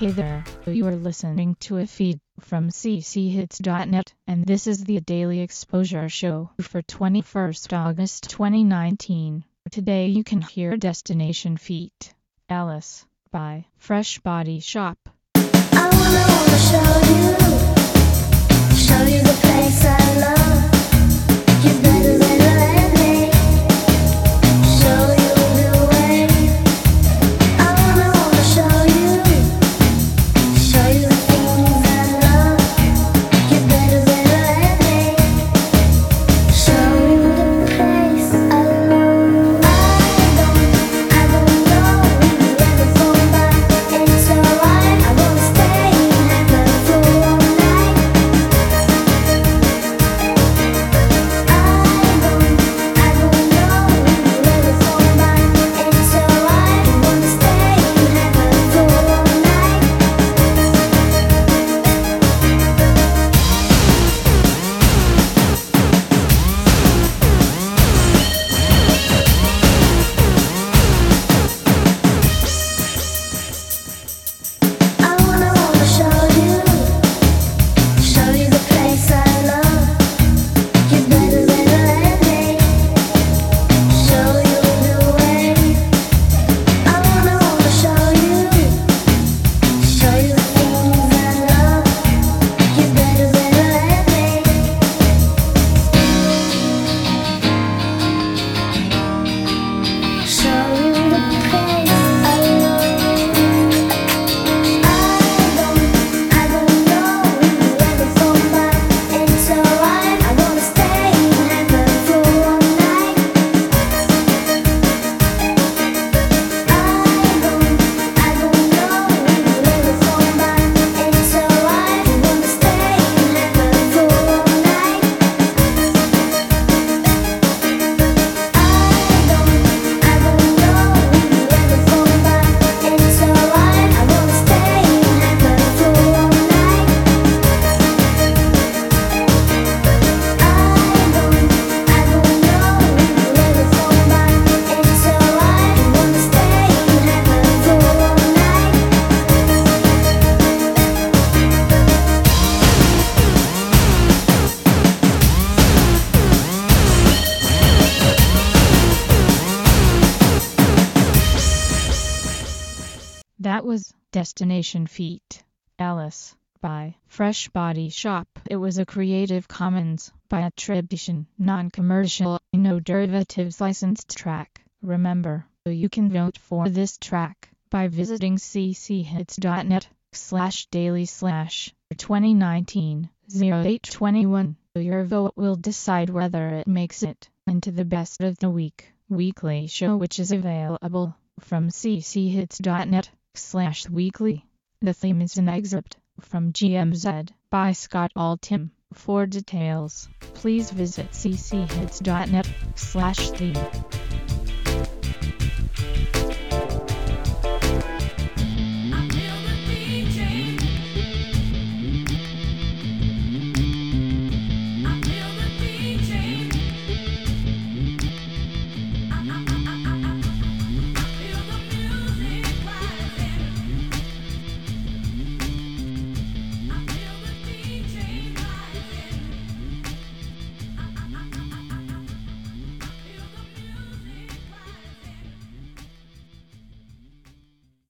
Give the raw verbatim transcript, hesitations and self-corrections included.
Hey there, you are listening to a feed from c c hits dot net, and this is the Daily Exposure Show for twenty-first August twenty nineteen. Today you can hear Destination Feet, Alice, by Fresh Body Shop. I wanna, wanna show you, show you the place I love. You better, better let me show you the way. I wanna, wanna show you, show you the things I love. You better, better let me show you the place I love. I don't, I don't know where the phone by. It's alright, I wanna stay in heaven for all night. I don't, I don't know where the phone by. It's alright, I wanna stay in heaven for all night. I wanna, wanna show you, show you the place I love. You better, better let me show you the way. I wanna, wanna show you, show you the things I love. You better, better let me show you the place I love. I don't, I don't know where the phone by. It's alright, I wanna stay in heaven for all night. I don't, I don't know where the phone by. It's alright, I wanna stay in heaven for all night. I don't, I don't know where the phone by. It's alright, I wanna stay in heaven for all night. I don't, I don't know where the phone by. It's alright, I wanna stay in heaven for all night. That was Destination Feet, Alice, by Fresh Body Shop. It was a Creative Commons by attribution, non-commercial, no derivatives licensed track. Remember, you can vote for this track by visiting c c hits dot net slash daily slash twenty nineteen oh eight twenty-one. Your vote will decide whether it makes it into the Best of the Week weekly show, which is available from c c hits dot net slash weekly. The theme is an excerpt from G M Z by Scott Altham. For details, please visit c c hits dot net slash theme.